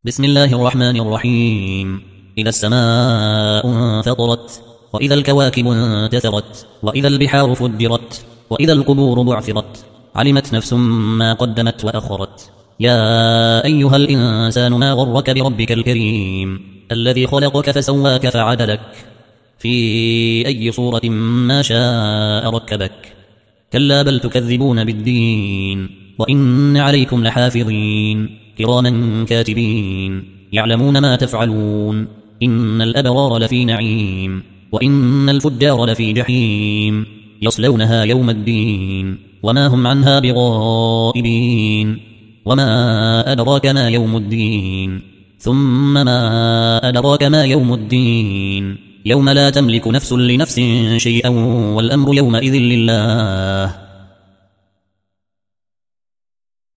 بسم الله الرحمن الرحيم. إذا السماء انفطرت، وإذا الكواكب انتثرت، وإذا البحار فجرت، وإذا القبور بعثرت، علمت نفس ما قدمت وأخرت. يا أيها الإنسان ما غرك بربك الكريم الذي خلقك فسواك فعدلك في أي صورة ما شاء ركبك. كلا بل تكذبون بالدين، وإن عليكم لحافظين كراما كاتبين يعلمون ما تفعلون. إن الأبرار لفي نعيم، وإن الفجار لفي جحيم، يصلونها يوم الدين وما هم عنها بغائبين. وما أدراك ما يوم الدين، ثم ما أدراك ما يوم الدين. يوم لا تملك نفس لنفس شيئا، والأمر يومئذ لله.